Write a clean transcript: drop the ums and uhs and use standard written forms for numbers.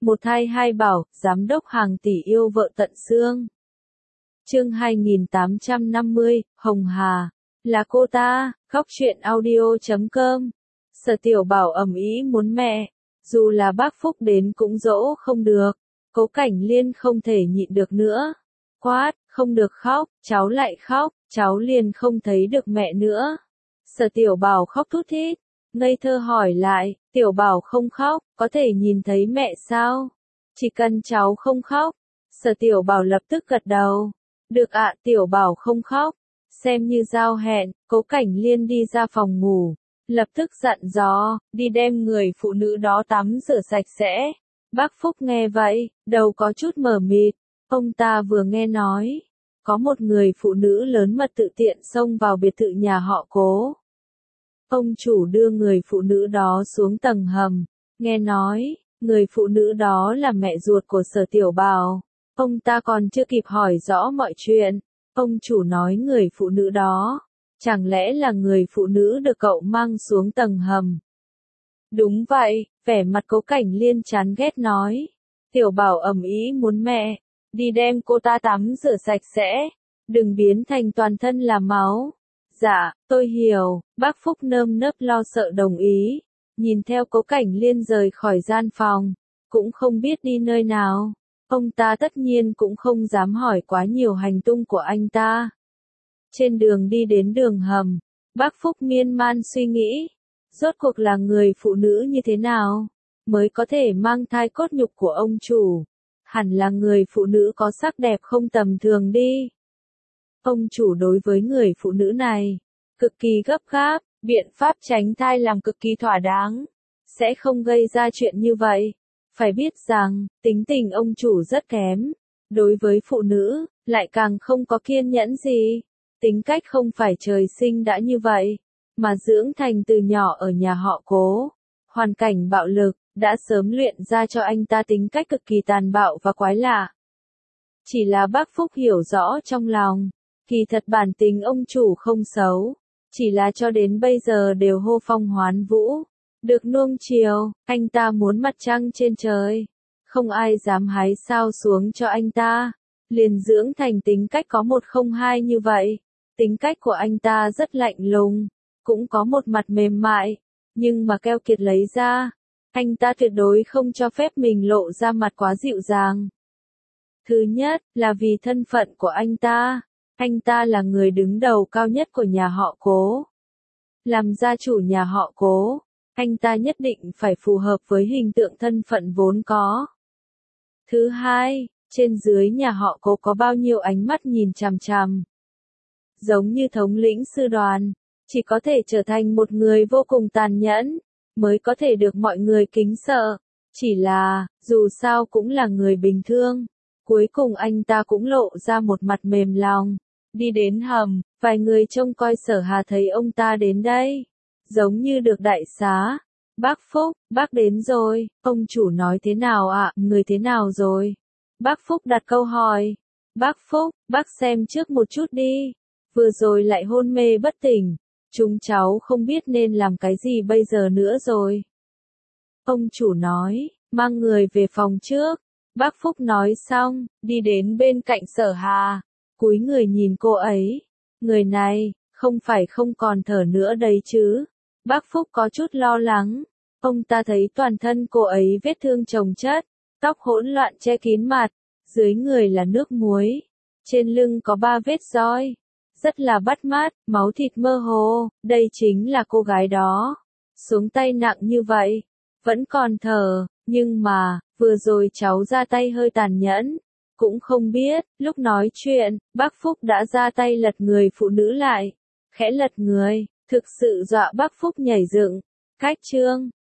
Một thai hai bảo, giám đốc hàng tỷ yêu vợ tận xương. Chương 2850, Hồng Hà. Là cô ta, khóc chuyện audio.com. Sở Tiểu Bảo ầm ĩ muốn mẹ. Dù là bác Phúc đến cũng dỗ không được. Cố Cảnh Liên không thể nhịn được nữa. Quát, không được khóc, cháu lại khóc, cháu liền không thấy được mẹ nữa. Sở Tiểu Bảo khóc thút thít. Ngây thơ hỏi lại, Tiểu Bảo không khóc, có thể nhìn thấy mẹ sao? Chỉ cần cháu không khóc. Sở Tiểu Bảo lập tức gật đầu. Được ạ, Tiểu Bảo không khóc. Xem như giao hẹn, Cố Cảnh Liên đi ra phòng ngủ. Lập tức dặn dò, đi đem người phụ nữ đó tắm rửa sạch sẽ. Bác Phúc nghe vậy, đầu có chút mờ mịt. Ông ta vừa nghe nói, có một người phụ nữ lớn mật tự tiện xông vào biệt thự nhà họ Cố. Ông chủ đưa người phụ nữ đó xuống tầng hầm. Nghe nói, người phụ nữ đó là mẹ ruột của Sở Tiểu Bảo. Ông ta còn chưa kịp hỏi rõ mọi chuyện. Ông chủ nói người phụ nữ đó, chẳng lẽ là người phụ nữ được cậu mang xuống tầng hầm? Đúng vậy, vẻ mặt Cố Cảnh Liên chán ghét nói. Tiểu Bảo ầm ĩ muốn mẹ, đi đem cô ta tắm rửa sạch sẽ, đừng biến thành toàn thân là máu. Dạ, tôi hiểu, bác Phúc nơm nớp lo sợ đồng ý. Nhìn theo Cố Cảnh Liên rời khỏi gian phòng, cũng không biết đi nơi nào. Ông ta tất nhiên cũng không dám hỏi quá nhiều hành tung của anh ta. Trên đường đi đến đường hầm, bác Phúc miên man suy nghĩ. Rốt cuộc là người phụ nữ như thế nào, mới có thể mang thai cốt nhục của ông chủ. Hẳn là người phụ nữ có sắc đẹp không tầm thường đi. Ông chủ đối với người phụ nữ này, cực kỳ gấp gáp, biện pháp tránh thai làm cực kỳ thỏa đáng. Sẽ không gây ra chuyện như vậy. Phải biết rằng, tính tình ông chủ rất kém. Đối với phụ nữ, lại càng không có kiên nhẫn gì. Tính cách không phải trời sinh đã như vậy, mà dưỡng thành từ nhỏ ở nhà họ Cố. Hoàn cảnh bạo lực, đã sớm luyện ra cho anh ta tính cách cực kỳ tàn bạo và quái lạ. Chỉ là bác Phúc hiểu rõ trong lòng, kỳ thật bản tính ông chủ không xấu. Chỉ là cho đến bây giờ đều hô phong hoán vũ. Được nuông chiều, anh ta muốn mặt trăng trên trời. Không ai dám hái sao xuống cho anh ta. Liền dưỡng thành tính cách có một không hai như vậy. Tính cách của anh ta rất lạnh lùng, cũng có một mặt mềm mại, nhưng mà keo kiệt lấy ra. Anh ta tuyệt đối không cho phép mình lộ ra mặt quá dịu dàng. Thứ nhất, là vì thân phận của anh ta. Anh ta là người đứng đầu cao nhất của nhà họ Cố. Làm gia chủ nhà họ Cố, anh ta nhất định phải phù hợp với hình tượng thân phận vốn có. Thứ hai, trên dưới nhà họ Cố có bao nhiêu ánh mắt nhìn chằm chằm. Giống như thống lĩnh sư đoàn, chỉ có thể trở thành một người vô cùng tàn nhẫn, mới có thể được mọi người kính sợ. Chỉ là, dù sao cũng là người bình thường. Cuối cùng anh ta cũng lộ ra một mặt mềm lòng. Đi đến hầm, vài người trông coi Sở Hà thấy ông ta đến đây. Giống như được đại xá. Bác Phúc, bác đến rồi. Ông chủ nói thế nào ạ, người thế nào rồi? Bác Phúc đặt câu hỏi. Bác Phúc, bác xem trước một chút đi. Vừa rồi lại hôn mê bất tỉnh. Chúng cháu không biết nên làm cái gì bây giờ nữa rồi. Ông chủ nói, mang người về phòng trước. Bác Phúc nói xong, đi đến bên cạnh Sở Hà. Cúi người nhìn cô ấy. Người này, không phải không còn thở nữa đấy chứ. Bác Phúc có chút lo lắng. Ông ta thấy toàn thân cô ấy vết thương chồng chất. Tóc hỗn loạn che kín mặt. Dưới người là nước muối. Trên lưng có 3 vết roi. Rất là bắt mắt, máu thịt mơ hồ. Đây chính là cô gái đó. Xuống tay nặng như vậy. Vẫn còn thở. Nhưng mà, vừa rồi cháu ra tay hơi tàn nhẫn. Cũng không biết, lúc nói chuyện, bác Phúc đã ra tay lật người phụ nữ lại. Khẽ lật người, thực sự dọa bác Phúc nhảy dựng. Cách chương